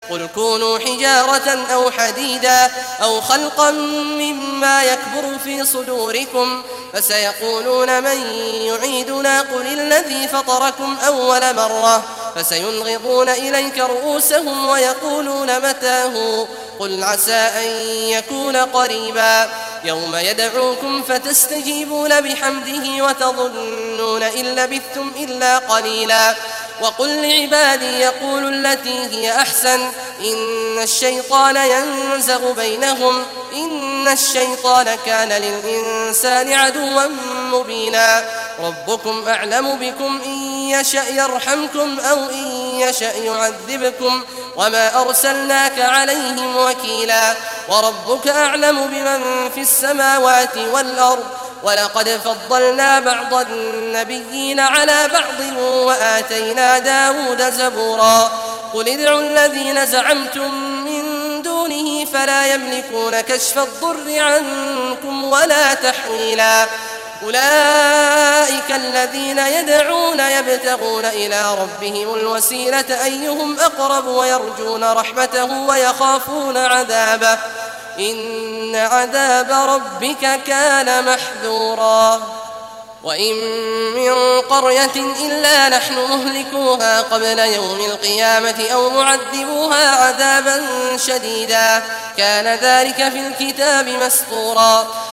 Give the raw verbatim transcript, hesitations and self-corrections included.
قل كونوا حجارة أو حديدا أو خلقا مما يكبر في صدوركم فسيقولون من يعيدنا قل الذي فطركم أول مرة فسينغضون إليك رؤوسهم ويقولون متى هو قل عسى أن يكون قريبا يوم يدعوكم فتستجيبون بحمده وتظنون إن لبثتم إلا قليلا وقل لعبادي يقولوا التي هي أحسن إن الشيطان ينزغ بينهم إن الشيطان كان للإنسان عدوا مبينا ربكم أعلم بكم إن يشأ يرحمكم أو إن يشأ يعذبكم وما أرسلناك عليهم وكيلا وربك أعلم بمن في السماوات والأرض ولقد فضلنا بعض النبيين على بعض وآتينا داود زبورا قل ادعوا الذين زعمتم من دونه فلا يملكون كشف الضر عنكم ولا تحويلا أولئك الذين يدعون يبتغون إلى ربهم الوسيلة أيهم أقرب ويرجون رحمته ويخافون عذابه إن عذاب ربك كان محذورا وإن من قرية إلا نحن مهلكوها قبل يوم القيامة أو معذبوها عذابا شديدا كان ذلك في الكتاب مسطورا